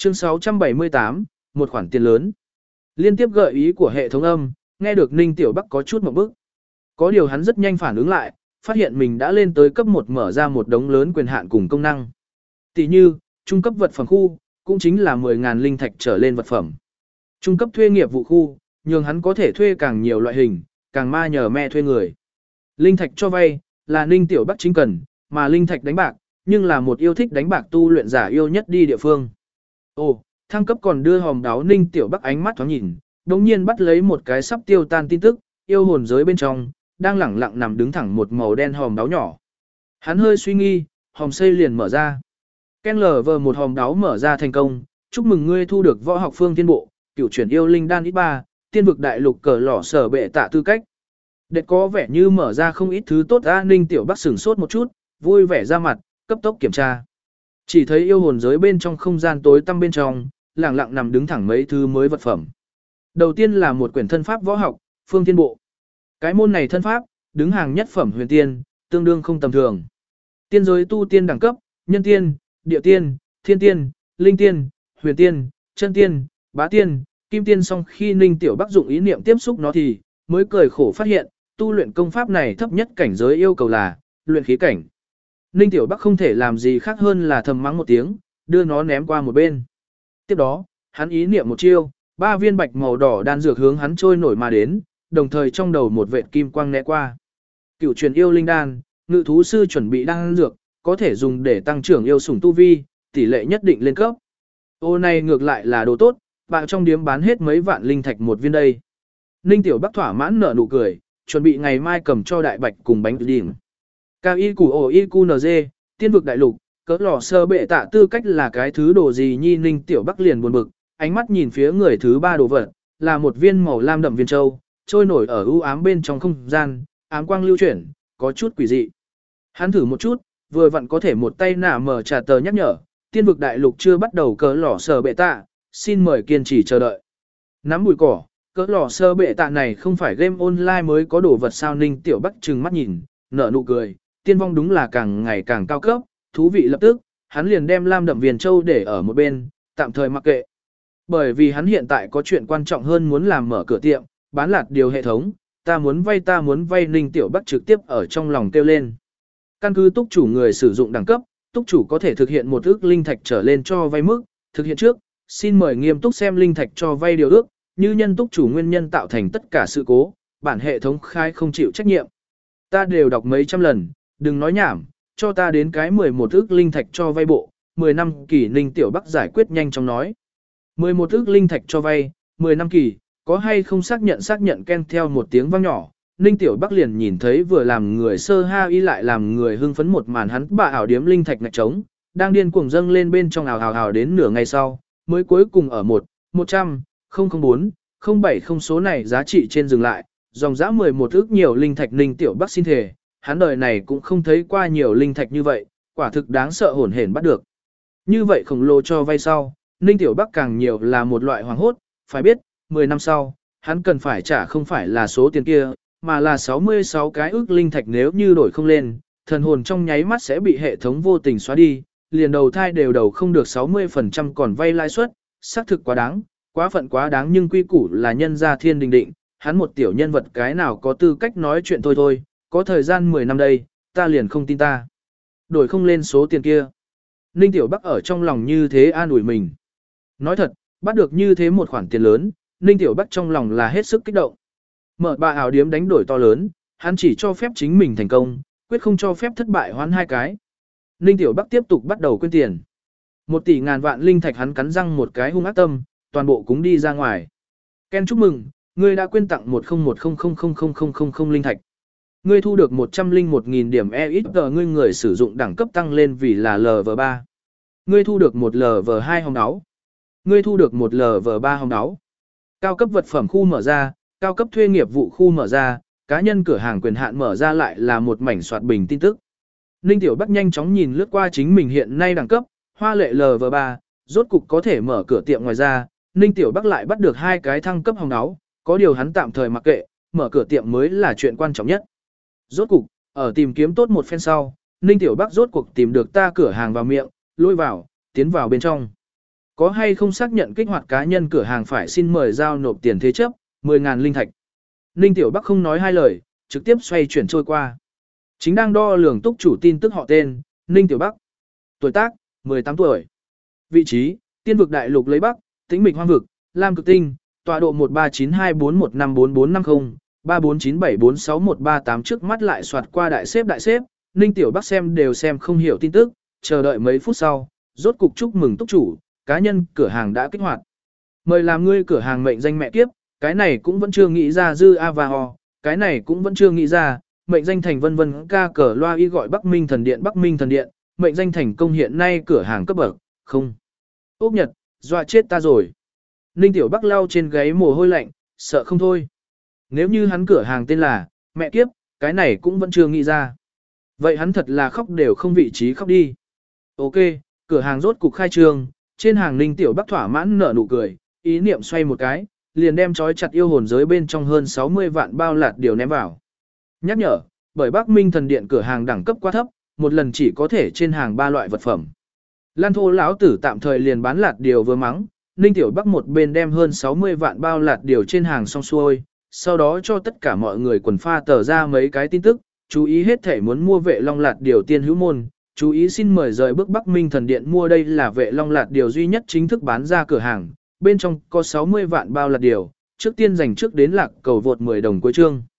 Chương 678, một khoản tiền lớn. Liên tiếp gợi ý của hệ thống âm, nghe được Ninh Tiểu Bắc có chút một bức. Có điều hắn rất nhanh phản ứng lại, phát hiện mình đã lên tới cấp 1 mở ra một đống lớn quyền hạn cùng công năng. Tỷ như, trung cấp vật phẩm khu, cũng chính là 10.000 linh thạch trở lên vật phẩm. Trung cấp thuê nghiệp vụ khu, nhường hắn có thể thuê càng nhiều loại hình, càng ma nhờ me thuê người. Linh thạch cho vay, là Ninh Tiểu Bắc chính cần, mà linh thạch đánh bạc, nhưng là một yêu thích đánh bạc tu luyện giả yêu nhất đi địa phương. Ồ, thăng cấp còn đưa hòm đáo Ninh Tiểu Bắc ánh mắt thoáng nhìn, đồng nhiên bắt lấy một cái sắp tiêu tan tin tức, yêu hồn giới bên trong, đang lẳng lặng nằm đứng thẳng một màu đen hòm đáo nhỏ. Hắn hơi suy nghi, hòm xây liền mở ra. Ken lờ vờ một hòm đáo mở ra thành công, chúc mừng ngươi thu được võ học phương tiên bộ, cửu chuyển yêu linh đan ít 3, tiên vực đại lục cờ lỏ sở bệ tạ tư cách. Đệ có vẻ như mở ra không ít thứ tốt. Ninh Tiểu Bắc sửng sốt một chút, vui vẻ ra mặt, cấp tốc kiểm tra. Chỉ thấy yêu hồn giới bên trong không gian tối tăm bên trong, lẳng lặng nằm đứng thẳng mấy thứ mới vật phẩm. Đầu tiên là một quyển thân pháp võ học, phương tiên bộ. Cái môn này thân pháp, đứng hàng nhất phẩm huyền tiên, tương đương không tầm thường. Tiên giới tu tiên đẳng cấp, nhân tiên, địa tiên, thiên tiên, linh tiên, huyền tiên, chân tiên, bá tiên, kim tiên. Xong khi Ninh Tiểu Bắc dụng ý niệm tiếp xúc nó thì mới cười khổ phát hiện, tu luyện công pháp này thấp nhất cảnh giới yêu cầu là luyện khí cảnh. Ninh Tiểu Bắc không thể làm gì khác hơn là thầm mắng một tiếng, đưa nó ném qua một bên. Tiếp đó, hắn ý niệm một chiêu, 3 viên bạch màu đỏ đan dược hướng hắn trôi nổi mà đến, đồng thời trong đầu một vệt kim quang né qua. Cửu truyền yêu linh đan, ngự thú sư chuẩn bị đan dược, có thể dùng để tăng trưởng yêu sủng tu vi, tỷ lệ nhất định lên cấp. Ô này ngược lại là đồ tốt, bạn trong điếm bán hết mấy vạn linh thạch một viên đây. Ninh Tiểu Bắc thỏa mãn nở nụ cười, chuẩn bị ngày mai cầm cho đại bạch cùng bánh điểm. Cao y củ ổ y cu nz, tiên vực đại lục, cỡ lò sơ bệ tạ tư cách là cái thứ đồ gì nhi. Ninh Tiểu Bắc liền buồn bực, ánh mắt nhìn phía người thứ 3 đồ vật, là một viên màu lam đậm viên châu, trôi nổi ở u ám bên trong không gian, ám quang lưu chuyển, có chút quỷ dị. Hắn thử một chút, vừa vặn có thể một tay nả mở trà tờ nhắc nhở, tiên vực đại lục chưa bắt đầu cỡ lò sơ bệ tạ, xin mời kiên trì chờ đợi. Nắm bụi cỏ, cỡ lò sơ bệ tạ này không phải game online mới có đồ vật sao? Ninh Tiểu Bắc trừng mắt nhìn, nở nụ cười, tiên vong đúng là càng ngày càng cao cấp, thú vị. Lập tức, hắn liền đem lam đậm viền châu để ở một bên, tạm thời mặc kệ. Bởi vì hắn hiện tại có chuyện quan trọng hơn muốn làm, mở cửa tiệm, bán lạt điều hệ thống, ta muốn vay. Ninh Tiểu Bắc trực tiếp ở trong lòng kêu lên. Căn cứ túc chủ người sử dụng đẳng cấp, túc chủ có thể thực hiện 1 ức linh thạch trở lên cho vay mức, thực hiện trước, xin mời nghiêm túc xem linh thạch cho vay điều ước, như nhân túc chủ nguyên nhân tạo thành tất cả sự cố, bản hệ thống khai không chịu trách nhiệm. Ta đều đọc mấy trăm lần, đừng nói nhảm, cho ta đến cái 11 ức linh thạch cho vay bộ, 10 năm kỳ. Ninh Tiểu Bắc giải quyết nhanh chóng nói. 11 ức linh thạch cho vay, 10 năm kỳ, có hay không xác nhận Ken theo một tiếng vang nhỏ. Ninh Tiểu Bắc liền nhìn thấy vừa làm người sơ ha y lại làm người hưng phấn một màn. Hắn bạ ảo điếm linh thạch ngạch trống, đang điên cuồng dâng lên bên trong ào đến nửa ngày sau, mới cuối cùng ở 100, 004, 070 số này giá trị trên dừng lại, dòng dã 11 ức nhiều linh thạch. Ninh Tiểu Bắc xin thề, hắn đời này cũng không thấy qua nhiều linh thạch như vậy, quả thực đáng sợ hổn hển bắt được. Như vậy khổng lồ cho vay sau, Ninh Tiểu Bắc càng nhiều là một loại hoảng hốt, phải biết, 10 năm sau, hắn cần phải trả không phải là số tiền kia, mà là 66 cái ức linh thạch. Nếu như đổi không lên, thần hồn trong nháy mắt sẽ bị hệ thống vô tình xóa đi, liền đầu thai đều đầu không được 60% còn vay lãi suất, xác thực quá đáng, quá phận quá đáng. Nhưng quy củ là nhân gia thiên đình định, hắn một tiểu nhân vật cái nào có tư cách nói chuyện thôi, có thời gian 10 năm đây, ta liền không tin ta đổi không lên số tiền kia. Ninh Tiểu Bắc ở trong lòng như thế an ủi mình. Nói thật, bắt được như thế một khoản tiền lớn, Ninh Tiểu Bắc trong lòng là hết sức kích động. Mở bạ ảo điếm đánh đổi to lớn, hắn chỉ cho phép chính mình thành công, quyết không cho phép thất bại hoán 2 cái. Ninh Tiểu Bắc tiếp tục bắt đầu quyên tiền. 1 tỷ ngàn vạn linh thạch, hắn cắn răng một cái hung ác tâm, toàn bộ cúng đi ra ngoài. Ken chúc mừng, ngươi đã quyên tặng 101000000 linh thạch. Ngươi thu được 101.000 điểm EXP, ngươi người sử dụng đẳng cấp tăng lên vì là LV3. Ngươi thu được 1 LV2 hồng áo. Ngươi thu được 1 LV3 hồng áo. Cao cấp vật phẩm khu mở ra, cao cấp thuê nghiệp vụ khu mở ra, cá nhân cửa hàng quyền hạn mở ra, lại là một mảnh soạt bình tin tức. Ninh Tiểu Bắc nhanh chóng nhìn lướt qua chính mình hiện nay đẳng cấp, hoa lệ LV3, rốt cục có thể mở cửa tiệm. Ngoài ra, Ninh Tiểu Bắc lại bắt được 2 cái thăng cấp hồng áo, có điều hắn tạm thời mặc kệ, mở cửa tiệm mới là chuyện quan trọng nhất. Rốt cục, ở tìm kiếm tốt một phen sau, Ninh Tiểu Bắc rốt cuộc tìm được ta cửa hàng vào miệng, lôi vào, tiến vào bên trong. Có hay không xác nhận kích hoạt cá nhân cửa hàng phải xin mời giao nộp tiền thế chấp, 10.000 linh thạch. Ninh Tiểu Bắc không nói hai lời, trực tiếp xoay chuyển trôi qua. Chính đang đo lường túc chủ tin tức họ tên, Ninh Tiểu Bắc. Tuổi tác, 18 tuổi. Vị trí, Tiên vực đại lục lấy Bắc, Tĩnh mịch hoang vực, Lam cực tinh, tọa độ 1392415450, 3497461138 trước mắt lại soạt qua đại xếp, Ninh Tiểu Bắc xem đều xem không hiểu tin tức, chờ đợi mấy phút sau, rốt cục chúc mừng túc chủ, cá nhân cửa hàng đã kích hoạt. Mời làm ngươi cửa hàng mệnh danh mẹ kiếp, cái này cũng vẫn chưa nghĩ ra dư a và ho, cái này cũng vẫn chưa nghĩ ra, mệnh danh thành vân vân ca cờ loa y gọi Bắc Minh thần điện, mệnh danh thành công hiện nay cửa hàng cấp bậc, không. Ốc Nhật, dọa chết ta rồi. Ninh Tiểu Bắc lau trên gáy mồ hôi lạnh, sợ không thôi. Nếu như hắn cửa hàng tên là, mẹ kiếp, cái này cũng vẫn chưa nghĩ ra. Vậy hắn thật là khóc đều không vị trí khóc đi. Ok, cửa hàng rốt cục khai trương, trên hàng Ninh Tiểu Bắc thỏa mãn nở nụ cười, ý niệm xoay một cái, liền đem trói chặt yêu hồn giới bên trong hơn 60 vạn bao lạt điều ném vào. Nhắc nhở, bởi Bắc Minh thần điện cửa hàng đẳng cấp quá thấp, một lần chỉ có thể trên hàng 3 loại vật phẩm. Lan Thô lão tử tạm thời liền bán lạt điều vừa mắng, Ninh Tiểu Bắc một bên đem hơn 60 vạn bao lạt điều trên hàng xong xuôi, sau đó cho tất cả mọi người quần pha tờ ra mấy cái tin tức, chú ý hết thể muốn mua vệ long lạt điều tiên hữu môn, chú ý xin mời rời bước Bắc Minh thần điện mua, đây là vệ long lạt điều duy nhất chính thức bán ra cửa hàng, bên trong có 60 vạn bao lạt điều, trước tiên dành trước đến lạc cầu vượt 10 đồng cuối chương.